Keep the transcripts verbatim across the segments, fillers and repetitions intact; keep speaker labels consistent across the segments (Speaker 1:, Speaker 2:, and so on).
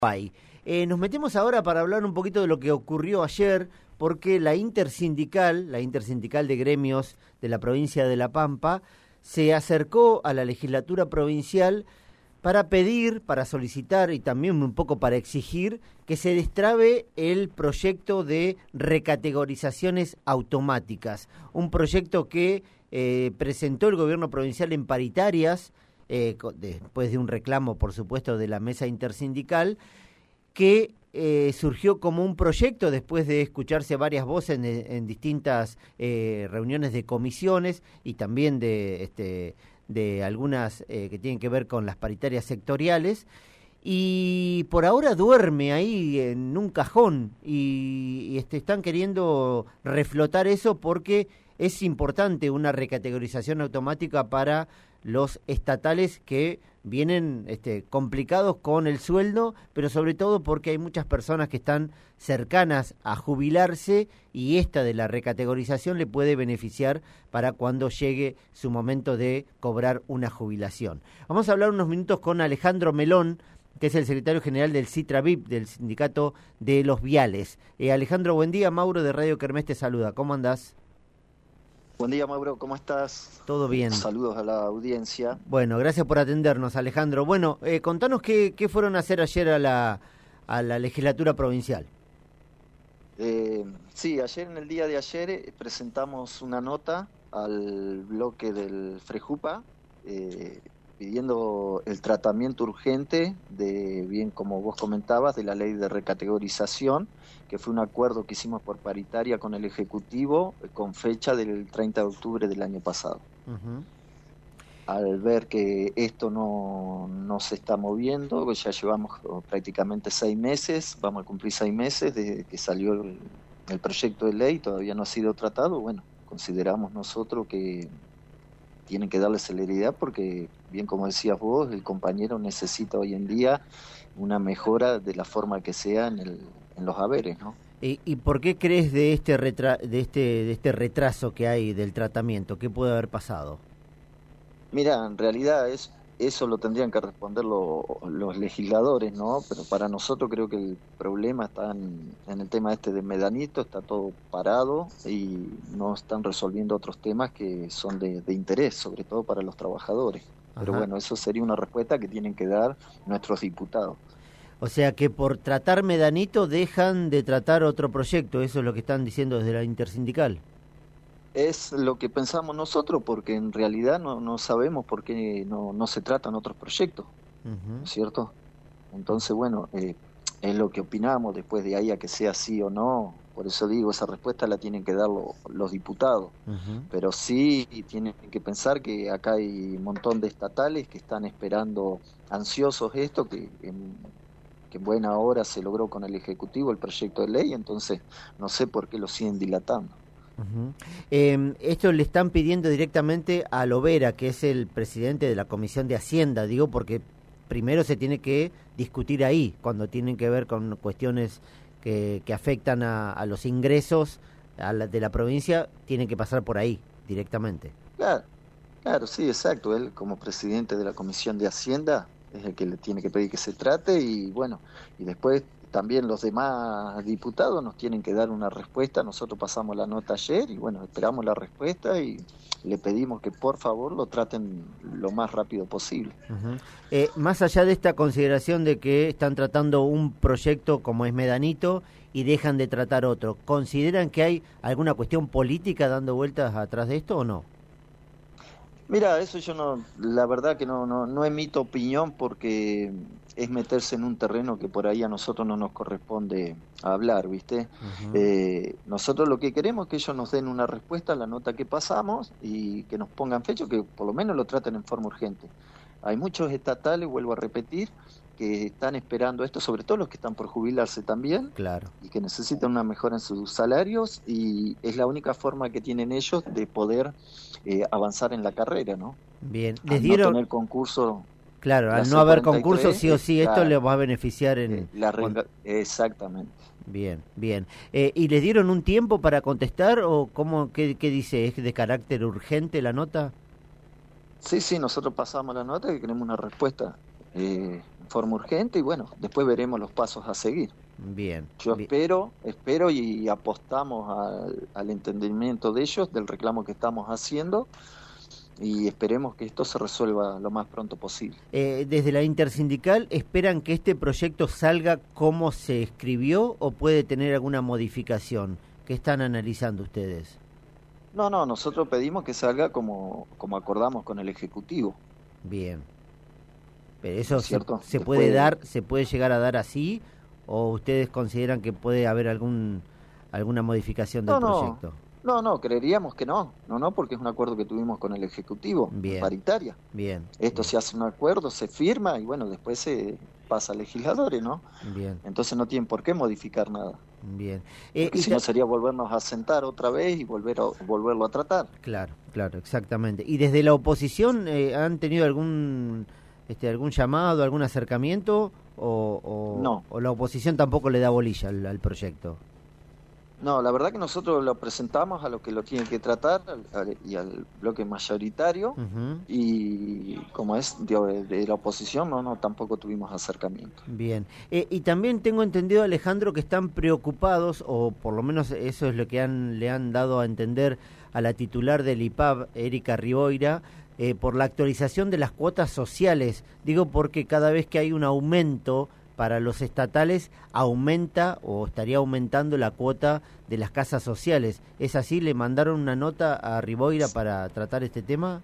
Speaker 1: Hay. Eh, nos metemos ahora para hablar un poquito de lo que ocurrió ayer, porque la intersindical, la intersindical de gremios de la provincia de La Pampa, se acercó a la legislatura provincial para pedir, para solicitar y también un poco para exigir que se destrabe el proyecto de recategorizaciones automáticas, un proyecto que eh, presentó el gobierno provincial en paritarias, Eh, después de un reclamo, por supuesto, de la mesa intersindical, que eh, surgió como un proyecto después de escucharse varias voces en, en distintas eh, reuniones de comisiones y también de, este, de algunas eh, que tienen que ver con las paritarias sectoriales, y por ahora duerme ahí en un cajón y, y este, están queriendo reflotar eso porque es importante una recategorización automática para los estatales que vienen este, complicados con el sueldo, pero sobre todo porque hay muchas personas que están cercanas a jubilarse y esta de la recategorización le puede beneficiar para cuando llegue su momento de cobrar una jubilación. Vamos a hablar unos minutos con Alejandro Melón, que es el secretario general del CITRAVIP, del Sindicato de los Viales. Eh, Alejandro, buen día. Mauro de Radio Kermés te saluda. ¿Cómo andás?
Speaker 2: Buen día, Mauro, ¿cómo estás?
Speaker 1: Todo bien.
Speaker 2: Saludos a la audiencia.
Speaker 1: Bueno, gracias por atendernos, Alejandro. Bueno, eh, contanos qué, qué fueron a hacer ayer a la, a la legislatura provincial.
Speaker 2: Eh, sí, ayer, en el día de ayer, eh, presentamos una nota al bloque del FREJUPA, eh, pidiendo el tratamiento urgente de, bien como vos comentabas, de la ley de recategorización, que fue un acuerdo que hicimos por paritaria con el Ejecutivo, eh, con fecha del treinta de octubre del año pasado. Uh-huh. Al ver que esto no, no se está moviendo, ya llevamos prácticamente seis meses, vamos a cumplir seis meses desde que salió el, el proyecto de ley, todavía no ha sido tratado, bueno, consideramos nosotros que tienen que darle celeridad porque, bien como decías vos, el compañero necesita hoy en día una mejora de la forma que sea en, el, en los haberes, ¿no?
Speaker 1: ¿Y, y por qué crees de este, retra- de, este, de este retraso que hay del tratamiento? ¿Qué puede haber pasado?
Speaker 2: Mira, en realidad es, eso lo tendrían que responder lo, los legisladores, ¿no? Pero para nosotros creo que el problema está en, en el tema este de Medanito, está todo parado y no están resolviendo otros temas que son de, de interés, sobre todo para los trabajadores. Pero
Speaker 1: Ajá.
Speaker 2: bueno, eso sería una respuesta que tienen que dar nuestros diputados.
Speaker 1: O sea que por tratar Medanito dejan de tratar otro proyecto, eso es lo que están diciendo desde la intersindical.
Speaker 2: Es lo que pensamos nosotros, porque en realidad no, no sabemos por qué no, no se tratan otros proyectos, uh-huh. ¿No es cierto? Entonces, bueno, eh, es lo que opinamos, después de ahí a que sea sí o no, por eso digo, esa respuesta la tienen que dar lo, los diputados, uh-huh. Pero sí tienen que pensar que acá hay un montón de estatales que están esperando ansiosos esto, que en, que en buena hora se logró con el Ejecutivo el proyecto de ley, entonces no sé por qué lo siguen dilatando.
Speaker 1: Uh-huh. Eh, esto le están pidiendo directamente a Lovera, que es el presidente de la Comisión de Hacienda, digo, porque primero se tiene que discutir ahí, cuando tienen que ver con cuestiones que, que afectan a, a los ingresos a la, de la provincia, tienen que pasar por ahí directamente.
Speaker 2: Claro, claro, sí, exacto. Él como presidente de la Comisión de Hacienda es el que le tiene que pedir que se trate y bueno, y después también los demás diputados nos tienen que dar una respuesta. Nosotros pasamos la nota ayer y bueno, esperamos la respuesta y le pedimos que por favor lo traten lo más rápido posible.
Speaker 1: Uh-huh. Eh, más allá de esta consideración de que están tratando un proyecto como es Medanito y dejan de tratar otro, ¿consideran que hay alguna cuestión política dando vueltas atrás de esto o no?
Speaker 2: Mira, eso yo no, la verdad que no, no, no emito opinión porque es meterse en un terreno que por ahí a nosotros no nos corresponde hablar, ¿viste? Uh-huh. Eh, nosotros lo que queremos es que ellos nos den una respuesta a la nota que pasamos y que nos pongan fecha, que por lo menos lo traten en forma urgente. Hay muchos estatales, vuelvo a repetir, que están esperando esto, sobre todo los que están por jubilarse también,
Speaker 1: claro,
Speaker 2: y que necesitan una mejora en sus salarios, y es la única forma que tienen ellos de poder eh, avanzar en la carrera, ¿no?
Speaker 1: Bien, les
Speaker 2: al
Speaker 1: dieron...
Speaker 2: no tener concurso...
Speaker 1: Claro, al no haber concurso, sí o sí,
Speaker 2: claro,
Speaker 1: esto les va a beneficiar en...
Speaker 2: La rega... Exactamente.
Speaker 1: Bien, bien. Eh, ¿Y les dieron un tiempo para contestar o cómo, qué, qué dice? ¿Es de carácter urgente la nota?
Speaker 2: Sí, sí, nosotros pasamos la nota y queremos una respuesta eh, en forma urgente y bueno, después veremos los pasos a seguir.
Speaker 1: Bien.
Speaker 2: Yo
Speaker 1: bien.
Speaker 2: espero, espero y apostamos al, al entendimiento de ellos, del reclamo que estamos haciendo, y esperemos que esto se resuelva lo más pronto posible.
Speaker 1: Eh, desde la intersindical, ¿esperan que este proyecto salga como se escribió o puede tener alguna modificación? ¿Qué están analizando ustedes?
Speaker 2: No, no, nosotros pedimos que salga como, como acordamos con el Ejecutivo.
Speaker 1: Bien. Pero eso se,
Speaker 2: ¿Cierto?
Speaker 1: se
Speaker 2: Después
Speaker 1: puede
Speaker 2: de-
Speaker 1: dar, se puede llegar a dar así, o ustedes consideran que puede haber algún alguna modificación del
Speaker 2: No, no,
Speaker 1: proyecto.
Speaker 2: no, no, creeríamos que no, no, no, porque es un acuerdo que tuvimos con el Ejecutivo,
Speaker 1: Bien.
Speaker 2: paritaria.
Speaker 1: Bien.
Speaker 2: Esto
Speaker 1: bien,
Speaker 2: se hace un acuerdo, se firma y bueno, después se pasa a legisladores, ¿no?
Speaker 1: Bien.
Speaker 2: Entonces no tienen por qué modificar nada.
Speaker 1: Bien. Eh,
Speaker 2: Porque
Speaker 1: y
Speaker 2: si
Speaker 1: ta-
Speaker 2: no sería volvernos a sentar otra vez y volver a, volverlo a tratar.
Speaker 1: Claro, claro, exactamente. ¿Y desde la oposición eh, han tenido algún este algún llamado, algún acercamiento o, o,
Speaker 2: No.
Speaker 1: o la oposición tampoco le da bolilla al, al proyecto?
Speaker 2: No, la verdad que nosotros lo presentamos a los que lo tienen que tratar al- al- y al bloque mayoritario
Speaker 1: Ujú.
Speaker 2: y como es de, de la oposición, no, no, tampoco tuvimos acercamiento.
Speaker 1: Bien. Eh, y también tengo entendido, Alejandro, que están preocupados, o por lo menos eso es lo que han, le han dado a entender a la titular del I P A B, Erika Riboira, eh, por la actualización de las cuotas sociales. Digo porque cada vez que hay un aumento para los estatales, aumenta o estaría aumentando la cuota de las casas sociales. ¿Es así? ¿Le mandaron una nota a Riboira para tratar este tema?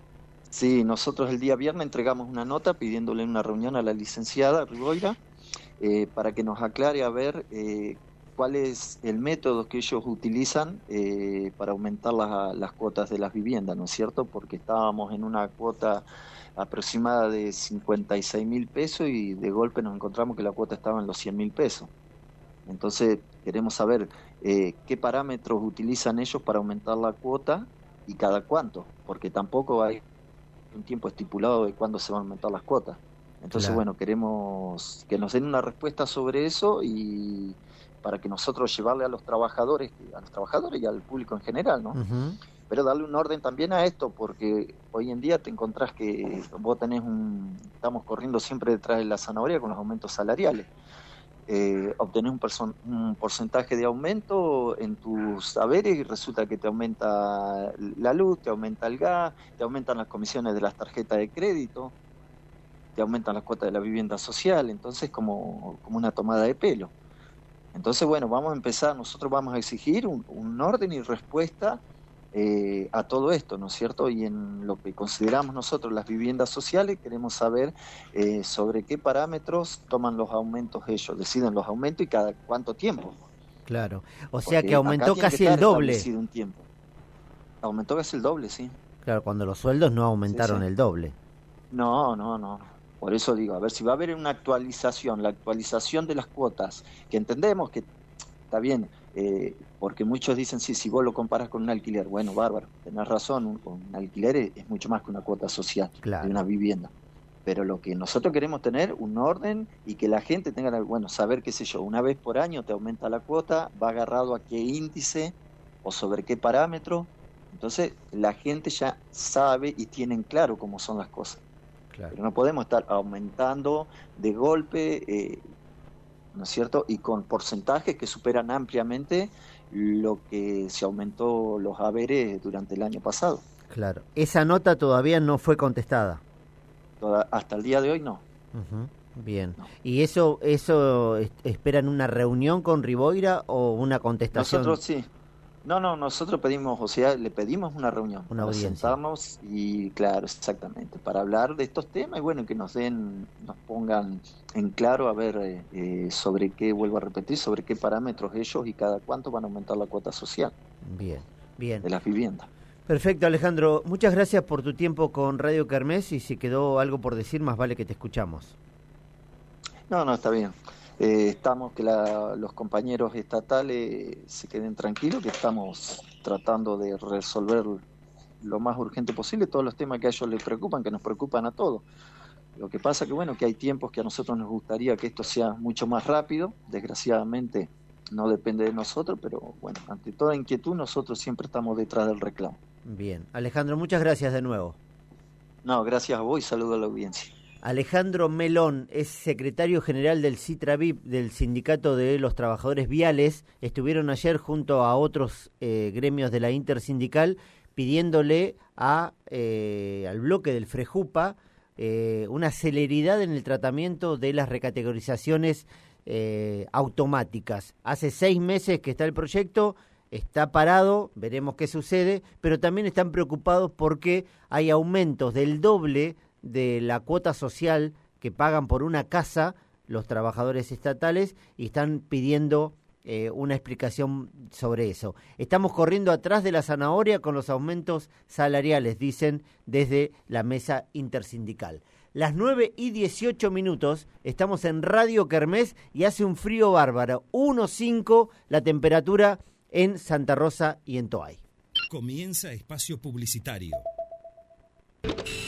Speaker 2: Sí, nosotros el día viernes entregamos una nota pidiéndole una reunión a la licenciada Riboira eh, para que nos aclare a ver eh, cuál es el método que ellos utilizan eh, para aumentar las, las cuotas de las viviendas, ¿no es cierto? Porque estábamos en una cuota aproximada de cincuenta y seis mil pesos y de golpe nos encontramos que la cuota estaba en los cien mil pesos. Entonces queremos saber eh, qué parámetros utilizan ellos para aumentar la cuota y cada cuánto, porque tampoco hay un tiempo estipulado de cuándo se van a aumentar las cuotas. Entonces,
Speaker 1: Claro.
Speaker 2: bueno, queremos que nos den una respuesta sobre eso y para que nosotros llevarle a los trabajadores, a los trabajadores y al público en general, ¿no?
Speaker 1: Ujú.
Speaker 2: Pero darle un orden también a esto, porque hoy en día te encontrás que vos tenés un... Estamos corriendo siempre detrás de la zanahoria con los aumentos salariales. Eh, obtenés un, person- un porcentaje de aumento en tus saberes y resulta que te aumenta la luz, te aumenta el gas, te aumentan las comisiones de las tarjetas de crédito, te aumentan las cuotas de la vivienda social, entonces como, como una tomada de pelo. Entonces, bueno, vamos a empezar, nosotros vamos a exigir un, un orden y respuesta eh, a todo esto, ¿no es cierto? Y en lo que consideramos nosotros las viviendas sociales, queremos saber eh, sobre qué parámetros toman los aumentos ellos, deciden los aumentos y cada cuánto tiempo.
Speaker 1: Claro. O sea
Speaker 2: Porque
Speaker 1: que aumentó
Speaker 2: acá tiene que
Speaker 1: casi el
Speaker 2: estar
Speaker 1: doble.
Speaker 2: establecido un tiempo. Aumentó casi el doble, sí.
Speaker 1: Claro, cuando los sueldos no aumentaron
Speaker 2: Sí, sí.
Speaker 1: el doble.
Speaker 2: No, no, no. Por eso digo, a ver si va a haber una actualización, la actualización de las cuotas, que entendemos que está bien, eh, porque muchos dicen, sí, si vos lo comparas con un alquiler, bueno, bárbaro, tenés razón, un, un alquiler es, es mucho más que una cuota social
Speaker 1: Claro.
Speaker 2: de una vivienda. Pero lo que nosotros queremos tener, un orden y que la gente tenga, bueno, saber, qué sé yo, una vez por año te aumenta la cuota, va agarrado a qué índice o sobre qué parámetro. Entonces la gente ya sabe y tienen claro cómo son las cosas.
Speaker 1: Claro.
Speaker 2: Pero no podemos estar aumentando de golpe, eh, ¿no es cierto? Y con porcentajes que superan ampliamente lo que se aumentó los haberes durante el año pasado.
Speaker 1: Claro. Esa nota todavía no fue contestada.
Speaker 2: Toda, hasta el día de hoy no.
Speaker 1: Ujú. Bien.
Speaker 2: No.
Speaker 1: ¿Y eso eso es- esperan una reunión con Riboira o una contestación?
Speaker 2: Nosotros sí. No, no, nosotros pedimos, o sea, le pedimos una reunión.
Speaker 1: Una
Speaker 2: para
Speaker 1: audiencia.
Speaker 2: sentarnos y, claro, exactamente, para hablar de estos temas y bueno, que nos den, nos pongan en claro, a ver, eh, eh, sobre qué, vuelvo a repetir, sobre qué parámetros ellos y cada cuánto van a aumentar la cuota social
Speaker 1: Bien, bien.
Speaker 2: de las viviendas.
Speaker 1: Perfecto, Alejandro. Muchas gracias por tu tiempo con Radio Kermés y si quedó algo por decir, más vale que te escuchamos.
Speaker 2: No, no, está bien. Eh, estamos, que la, los compañeros estatales se queden tranquilos, que estamos tratando de resolver lo más urgente posible todos los temas que a ellos les preocupan, que nos preocupan a todos. Lo que pasa que, bueno, que hay tiempos que a nosotros nos gustaría que esto sea mucho más rápido. Desgraciadamente no depende de nosotros, pero bueno, ante toda inquietud nosotros siempre estamos detrás del reclamo.
Speaker 1: Bien. Alejandro, muchas gracias de nuevo.
Speaker 2: No, gracias a vos y saludo a la audiencia.
Speaker 1: Alejandro Melón es secretario general del CITRAVIP, del Sindicato de los Trabajadores Viales. Estuvieron ayer junto a otros eh, gremios de la Intersindical pidiéndole a eh, al bloque del FREJUPA eh, una celeridad en el tratamiento de las recategorizaciones eh, automáticas. Hace seis meses que está el proyecto, está parado, veremos qué sucede, pero también están preocupados porque hay aumentos del doble de la cuota social que pagan por una casa los trabajadores estatales y están pidiendo eh, una explicación sobre eso. Estamos corriendo atrás de la zanahoria con los aumentos salariales, dicen desde la mesa intersindical. Las nueve y dieciocho minutos, estamos en Radio Kermés y hace un frío bárbaro, uno coma cinco la temperatura en Santa Rosa y en Toay.
Speaker 3: Comienza espacio publicitario.